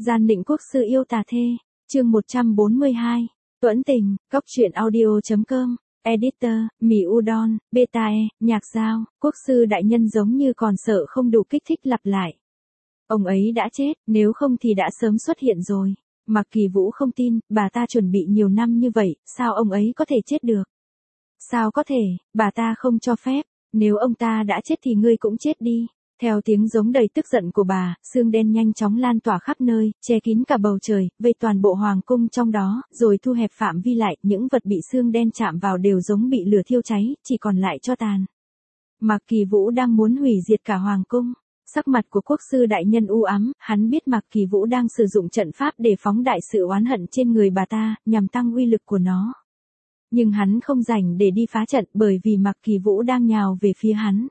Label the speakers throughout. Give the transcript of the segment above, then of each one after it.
Speaker 1: Gian định quốc sư yêu tà thê, chương 142, Tuẫn tình, Cóc truyện audio.com, Editor, Mì Udon, Betae, Nhạc Giao, quốc sư đại nhân giống như còn sợ không đủ kích thích lặp lại. Ông ấy đã chết, nếu không thì đã sớm xuất hiện rồi. Mạc Kỳ Vũ không tin, bà ta chuẩn bị nhiều năm như vậy, sao ông ấy có thể chết được? Sao có thể, bà ta không cho phép, nếu ông ta đã chết thì ngươi cũng chết đi. Theo tiếng giống đầy tức giận của bà, xương đen nhanh chóng lan tỏa khắp nơi, che kín cả bầu trời, vây toàn bộ hoàng cung trong đó, rồi thu hẹp phạm vi lại, những vật bị xương đen chạm vào đều giống bị lửa thiêu cháy, chỉ còn lại tro tàn. Mạc Kỳ Vũ đang muốn hủy diệt cả hoàng cung. Sắc mặt của quốc sư đại nhân u ám, hắn biết Mạc Kỳ Vũ đang sử dụng trận pháp để phóng đại sự oán hận trên người bà ta, nhằm tăng uy lực của nó. Nhưng hắn không rảnh để đi phá trận bởi vì Mạc Kỳ Vũ đang nhào về phía hắn.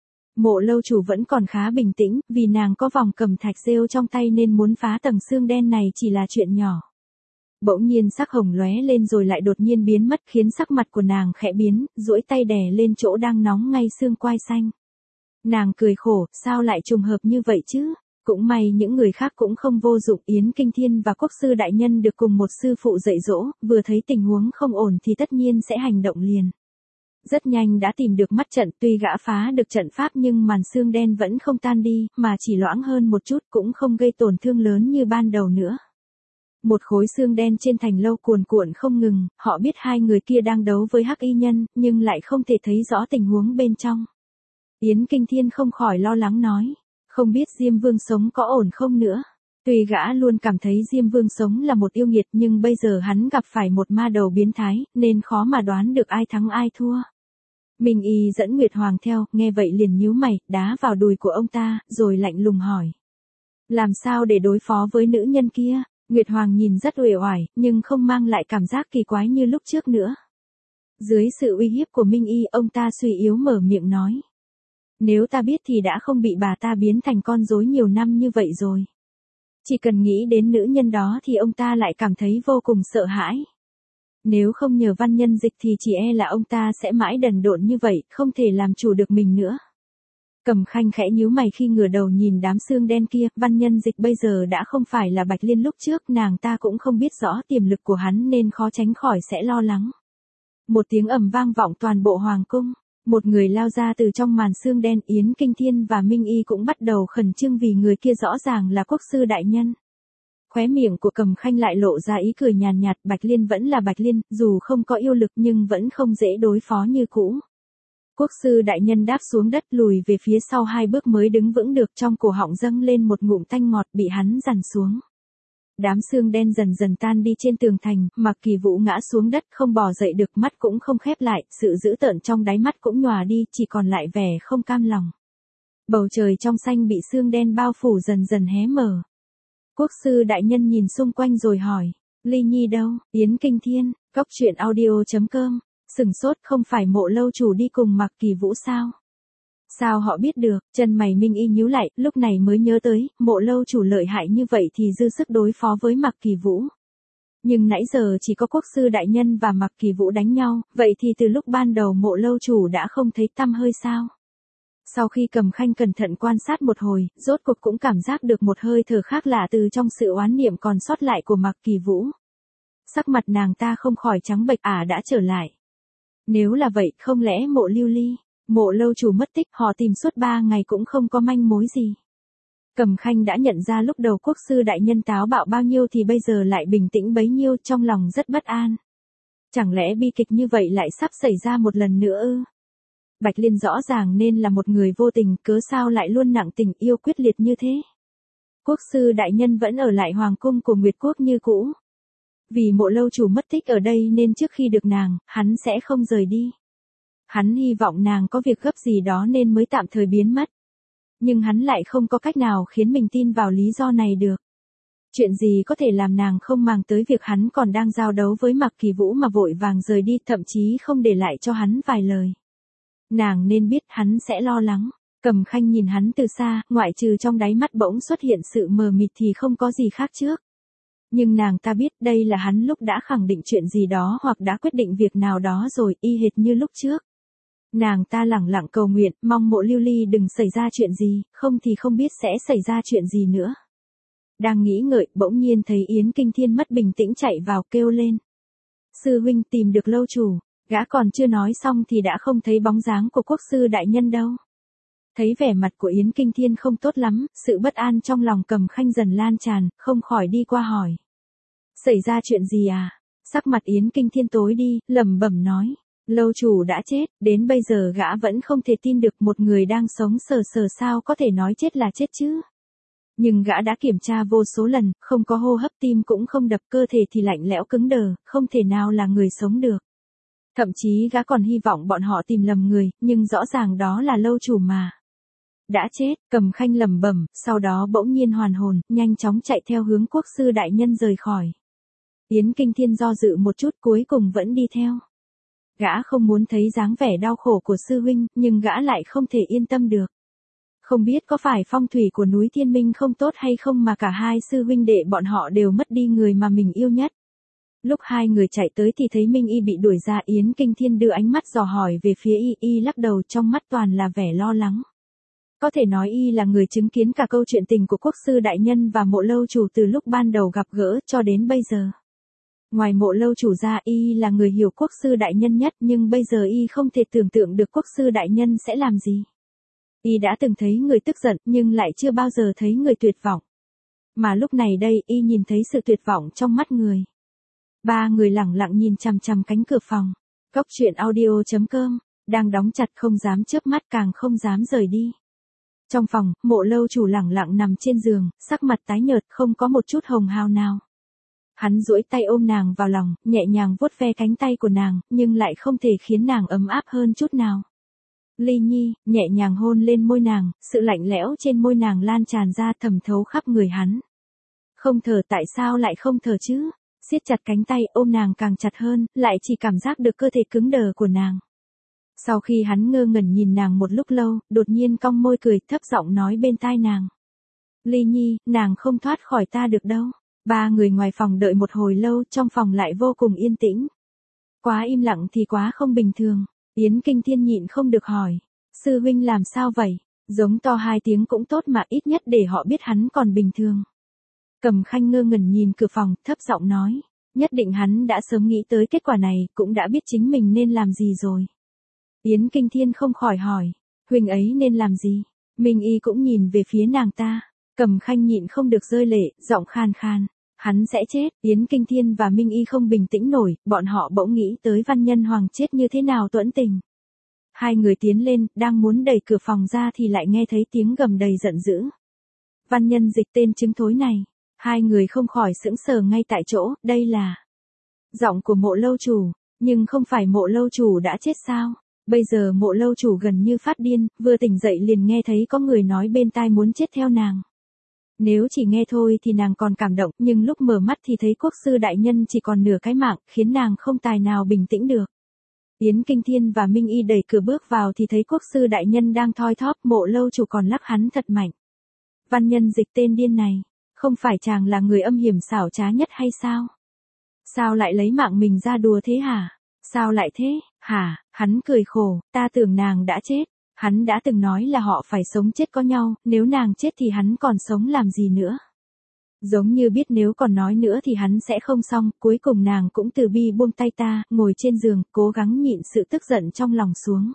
Speaker 1: Mộ lâu chủ vẫn còn khá bình tĩnh, vì nàng có vòng cầm thạch rêu trong tay nên muốn phá tầng xương đen này chỉ là chuyện nhỏ. Bỗng nhiên sắc hồng lóe lên rồi lại đột nhiên biến mất khiến sắc mặt của nàng khẽ biến, duỗi tay đè lên chỗ đang nóng ngay xương quai xanh. Nàng cười khổ, sao lại trùng hợp như vậy chứ? Cũng may những người khác cũng không vô dụng. Yến Kinh Thiên và quốc sư đại nhân được cùng một sư phụ dạy dỗ, vừa thấy tình huống không ổn thì tất nhiên sẽ hành động liền. Rất nhanh đã tìm được mắt trận, tuy gã phá được trận pháp nhưng màn xương đen vẫn không tan đi, mà chỉ loãng hơn một chút cũng không gây tổn thương lớn như ban đầu nữa. Một khối xương đen trên thành lâu cuồn cuộn không ngừng, họ biết hai người kia đang đấu với Hắc Y Nhân, nhưng lại không thể thấy rõ tình huống bên trong. Yến Kinh Thiên không khỏi lo lắng nói, không biết Diêm Vương sống có ổn không nữa. Tuy gã luôn cảm thấy Diêm Vương sống là một yêu nghiệt nhưng bây giờ hắn gặp phải một ma đầu biến thái, nên khó mà đoán được ai thắng ai thua. Minh Y dẫn Nguyệt Hoàng theo, nghe vậy liền nhíu mày, đá vào đùi của ông ta, rồi lạnh lùng hỏi. Làm sao để đối phó với nữ nhân kia? Nguyệt Hoàng nhìn rất uể oải, nhưng không mang lại cảm giác kỳ quái như lúc trước nữa. Dưới sự uy hiếp của Minh Y, ông ta suy yếu mở miệng nói. Nếu ta biết thì đã không bị bà ta biến thành con rối nhiều năm như vậy rồi. Chỉ cần nghĩ đến nữ nhân đó thì ông ta lại cảm thấy vô cùng sợ hãi. Nếu không nhờ văn nhân dịch thì chỉ e là ông ta sẽ mãi đần độn như vậy, không thể làm chủ được mình nữa. Cẩm Khanh khẽ nhíu mày khi ngửa đầu nhìn đám xương đen kia, văn nhân dịch bây giờ đã không phải là Bạch Liên lúc trước, nàng ta cũng không biết rõ tiềm lực của hắn nên khó tránh khỏi sẽ lo lắng. Một tiếng ầm vang vọng toàn bộ hoàng cung, một người lao ra từ trong màn xương đen. Yến Kinh Thiên và Minh Y cũng bắt đầu khẩn trương vì người kia rõ ràng là quốc sư đại nhân. Khóe miệng của Cẩm Khanh lại lộ ra ý cười nhàn nhạt, Bạch Liên vẫn là Bạch Liên, dù không có yêu lực nhưng vẫn không dễ đối phó như cũ. Quốc sư đại nhân đáp xuống đất lùi về phía sau 2 bước mới đứng vững được, trong cổ họng dâng lên một ngụm tanh ngọt bị hắn dằn xuống. Đám xương đen dần dần tan đi trên tường thành, Mạc Kỳ Vũ ngã xuống đất không bò dậy được, mắt cũng không khép lại, sự dữ tợn trong đáy mắt cũng nhòa đi, chỉ còn lại vẻ không cam lòng. Bầu trời trong xanh bị xương đen bao phủ dần dần hé mở. Quốc sư đại nhân nhìn xung quanh rồi hỏi, Ly Nhi đâu? Yến Kinh Thiên, Cóc truyện audio.com, sửng sốt, không phải Mộ lâu chủ đi cùng Mạc Kỳ Vũ sao? Sao họ biết được? Chân mày Minh Y nhíu lại, lúc này mới nhớ tới, Mộ lâu chủ lợi hại như vậy thì dư sức đối phó với Mạc Kỳ Vũ. Nhưng nãy giờ chỉ có quốc sư đại nhân và Mạc Kỳ Vũ đánh nhau, vậy thì từ lúc ban đầu Mộ lâu chủ đã không thấy tăm hơi sao? Sau khi Cẩm Khanh cẩn thận quan sát một hồi, rốt cuộc cũng cảm giác được một hơi thở khác lạ từ trong sự oán niệm còn sót lại của Mạc Kỳ Vũ. Sắc mặt nàng ta không khỏi trắng bệch, đã trở lại. Nếu là vậy, không lẽ Mộ Lưu Ly, Mộ lâu chủ mất tích, họ tìm suốt 3 ngày cũng không có manh mối gì. Cẩm Khanh đã nhận ra lúc đầu quốc sư đại nhân táo bạo bao nhiêu thì bây giờ lại bình tĩnh bấy nhiêu, trong lòng rất bất an. Chẳng lẽ bi kịch như vậy lại sắp xảy ra một lần nữa ư? Bạch Liên rõ ràng nên là một người vô tình, cớ sao lại luôn nặng tình yêu quyết liệt như thế? Quốc sư đại nhân vẫn ở lại hoàng cung của Nguyệt Quốc như cũ. Vì Mộ lâu chủ mất tích ở đây nên trước khi được nàng, hắn sẽ không rời đi. Hắn hy vọng nàng có việc gấp gì đó nên mới tạm thời biến mất. Nhưng hắn lại không có cách nào khiến mình tin vào lý do này được. Chuyện gì có thể làm nàng không màng tới việc hắn còn đang giao đấu với Mạc Kỳ Vũ mà vội vàng rời đi, thậm chí không để lại cho hắn vài lời. Nàng nên biết hắn sẽ lo lắng. Cẩm Khanh nhìn hắn từ xa, ngoại trừ trong đáy mắt bỗng xuất hiện sự mờ mịt thì không có gì khác trước. Nhưng nàng ta biết đây là hắn lúc đã khẳng định chuyện gì đó hoặc đã quyết định việc nào đó rồi, y hệt như lúc trước. Nàng ta lẳng lặng cầu nguyện, mong Mộ Lưu Ly đừng xảy ra chuyện gì, không thì không biết sẽ xảy ra chuyện gì nữa. Đang nghĩ ngợi, bỗng nhiên thấy Yến Kinh Thiên mất bình tĩnh chạy vào kêu lên. Sư huynh tìm được lâu chủ, gã còn chưa nói xong thì đã không thấy bóng dáng của quốc sư đại nhân đâu. Thấy vẻ mặt của Yến Kinh Thiên không tốt lắm, sự bất an trong lòng Cầm Khanh dần lan tràn, không khỏi đi qua hỏi. Xảy ra chuyện gì à? Sắc mặt Yến Kinh Thiên tối đi, lẩm bẩm nói. Lâu chủ đã chết, đến bây giờ gã vẫn không thể tin được một người đang sống sờ sờ sao có thể nói chết là chết chứ. Nhưng gã đã kiểm tra vô số lần, không có hô hấp, tim cũng không đập, cơ thể thì lạnh lẽo cứng đờ, không thể nào là người sống được. Thậm chí gã còn hy vọng bọn họ tìm lầm người, nhưng rõ ràng đó là lâu chủ mà. Đã chết, Cầm Khanh lẩm bẩm, sau đó bỗng nhiên hoàn hồn, nhanh chóng chạy theo hướng quốc sư đại nhân rời khỏi. Yến Kinh Thiên do dự một chút cuối cùng vẫn đi theo. Gã không muốn thấy dáng vẻ đau khổ của sư huynh, nhưng gã lại không thể yên tâm được. Không biết có phải phong thủy của núi Thiên Minh không tốt hay không mà cả hai sư huynh đệ bọn họ đều mất đi người mà mình yêu nhất. Lúc hai người chạy tới thì thấy Minh Y bị đuổi ra. Yến Kinh Thiên đưa ánh mắt dò hỏi về phía Y lắc đầu, trong mắt toàn là vẻ lo lắng. Có thể nói Y là người chứng kiến cả câu chuyện tình của quốc sư đại nhân và Mộ lâu chủ từ lúc ban đầu gặp gỡ cho đến bây giờ. Ngoài Mộ lâu chủ ra, Y là người hiểu quốc sư đại nhân nhất, nhưng bây giờ Y không thể tưởng tượng được quốc sư đại nhân sẽ làm gì. Y đã từng thấy người tức giận nhưng lại chưa bao giờ thấy người tuyệt vọng. Mà lúc này đây Y nhìn thấy sự tuyệt vọng trong mắt người. Ba người lẳng lặng nhìn chằm chằm cánh cửa phòng. Góc truyện audio.com, đang đóng chặt không dám chớp mắt càng không dám rời đi. Trong phòng, Mộ lâu chủ lẳng lặng nằm trên giường, sắc mặt tái nhợt, không có một chút hồng hào nào. Hắn duỗi tay ôm nàng vào lòng, nhẹ nhàng vuốt ve cánh tay của nàng, nhưng lại không thể khiến nàng ấm áp hơn chút nào. Ly Nhi, nhẹ nhàng hôn lên môi nàng, sự lạnh lẽo trên môi nàng lan tràn ra thẩm thấu khắp người hắn. Không thở, tại sao lại không thở chứ? Siết chặt cánh tay ôm nàng càng chặt hơn, lại chỉ cảm giác được cơ thể cứng đờ của nàng. Sau khi hắn ngơ ngẩn nhìn nàng một lúc lâu, đột nhiên cong môi cười, thấp giọng nói bên tai nàng. Ly Nhi, nàng không thoát khỏi ta được đâu. Ba người ngoài phòng đợi một hồi lâu, trong phòng lại vô cùng yên tĩnh. Quá im lặng thì quá không bình thường. Yến Kinh Thiên nhịn không được hỏi. Sư huynh làm sao vậy? Giống to hai tiếng cũng tốt mà, ít nhất để họ biết hắn còn bình thường. Cầm Khanh ngơ ngẩn nhìn cửa phòng, thấp giọng nói. Nhất định hắn đã sớm nghĩ tới kết quả này, cũng đã biết chính mình nên làm gì rồi. Yến Kinh Thiên không khỏi hỏi. Huynh ấy nên làm gì? Minh Y cũng nhìn về phía nàng ta. Cầm Khanh nhịn không được rơi lệ, giọng khan khan. Hắn sẽ chết. Yến Kinh Thiên và Minh Y không bình tĩnh nổi, bọn họ bỗng nghĩ tới Văn Nhân Hoàng chết như thế nào tuẫn tình. Hai người tiến lên, đang muốn đẩy cửa phòng ra thì lại nghe thấy tiếng gầm đầy giận dữ. Văn Nhân Dịch, tên trứng thối này. Hai người không khỏi sững sờ ngay tại chỗ, đây là giọng của Mộ lâu chủ, nhưng không phải Mộ lâu chủ đã chết sao? Bây giờ Mộ lâu chủ gần như phát điên, vừa tỉnh dậy liền nghe thấy có người nói bên tai muốn chết theo nàng. Nếu chỉ nghe thôi thì nàng còn cảm động, nhưng lúc mở mắt thì thấy quốc sư đại nhân chỉ còn nửa cái mạng, khiến nàng không tài nào bình tĩnh được. Yến Kinh Thiên và Minh Y đẩy cửa bước vào thì thấy quốc sư đại nhân đang thoi thóp, Mộ lâu chủ còn lắc hắn thật mạnh. Văn Nhân Dịch, tên điên này, không phải chàng là người âm hiểm xảo trá nhất hay sao? Sao lại lấy mạng mình ra đùa thế hả? Sao lại thế, hả? Hắn cười khổ, ta tưởng nàng đã chết. Hắn đã từng nói là họ phải sống chết có nhau, nếu nàng chết thì hắn còn sống làm gì nữa. Giống như biết nếu còn nói nữa thì hắn sẽ không xong, cuối cùng nàng cũng từ bi buông tay ta, ngồi trên giường, cố gắng nhịn sự tức giận trong lòng xuống.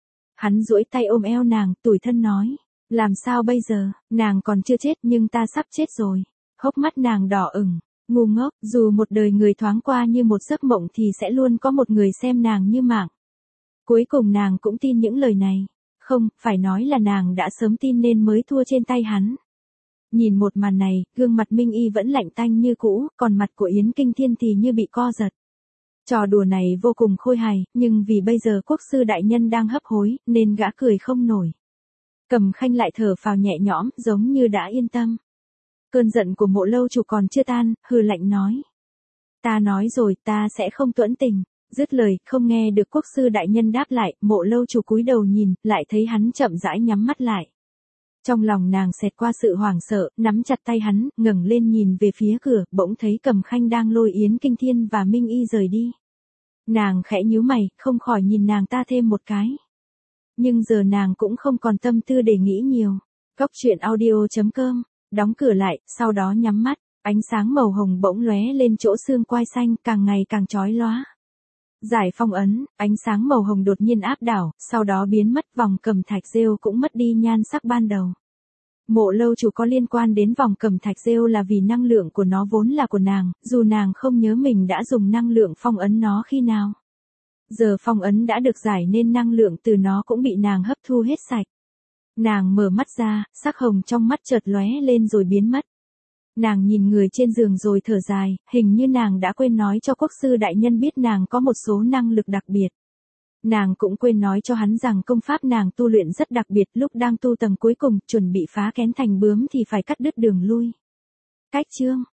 Speaker 1: Hắn duỗi tay ôm eo nàng, tủi thân nói. Làm sao bây giờ, nàng còn chưa chết nhưng ta sắp chết rồi. Hốc mắt nàng đỏ ửng, ngu ngốc, dù một đời người thoáng qua như một giấc mộng thì sẽ luôn có một người xem nàng như mạng. Cuối cùng nàng cũng tin những lời này. Không, phải nói là nàng đã sớm tin nên mới thua trên tay hắn. Nhìn một màn này, gương mặt Minh Y vẫn lạnh tanh như cũ, còn mặt của Yến Kinh Thiên thì như bị co giật. Trò đùa này vô cùng khôi hài, nhưng vì bây giờ quốc sư đại nhân đang hấp hối, nên gã cười không nổi. Cầm Khanh lại thở phào nhẹ nhõm, giống như đã yên tâm. Cơn giận của Mộ lâu chủ còn chưa tan, hừ lạnh nói. Ta nói rồi, ta sẽ không tuẫn tình. Dứt lời, không nghe được quốc sư đại nhân đáp lại, Mộ lâu chủ cúi đầu nhìn, lại thấy hắn chậm rãi nhắm mắt lại. Trong lòng nàng xẹt qua sự hoảng sợ, nắm chặt tay hắn, ngẩng lên nhìn về phía cửa, bỗng thấy Cầm Khanh đang lôi Yến Kinh Thiên và Minh Y rời đi. Nàng khẽ nhíu mày, không khỏi nhìn nàng ta thêm một cái. Nhưng giờ nàng cũng không còn tâm tư để nghĩ nhiều. Góc truyện audio.com Đóng cửa lại, sau đó nhắm mắt, ánh sáng màu hồng bỗng lóe lên chỗ xương quai xanh càng ngày càng chói lóa. Giải phong ấn, ánh sáng màu hồng đột nhiên áp đảo, sau đó biến mất, vòng cẩm thạch rêu cũng mất đi nhan sắc ban đầu. Mộ lâu chủ có liên quan đến vòng cẩm thạch rêu là vì năng lượng của nó vốn là của nàng, dù nàng không nhớ mình đã dùng năng lượng phong ấn nó khi nào. Giờ phong ấn đã được giải nên năng lượng từ nó cũng bị nàng hấp thu hết sạch. Nàng mở mắt ra, sắc hồng trong mắt chợt lóe lên rồi biến mất. Nàng nhìn người trên giường rồi thở dài, hình như nàng đã quên nói cho quốc sư đại nhân biết nàng có một số năng lực đặc biệt. Nàng cũng quên nói cho hắn rằng công pháp nàng tu luyện rất đặc biệt, lúc đang tu tầng cuối cùng, chuẩn bị phá kén thành bướm thì phải cắt đứt đường lui. Cách chương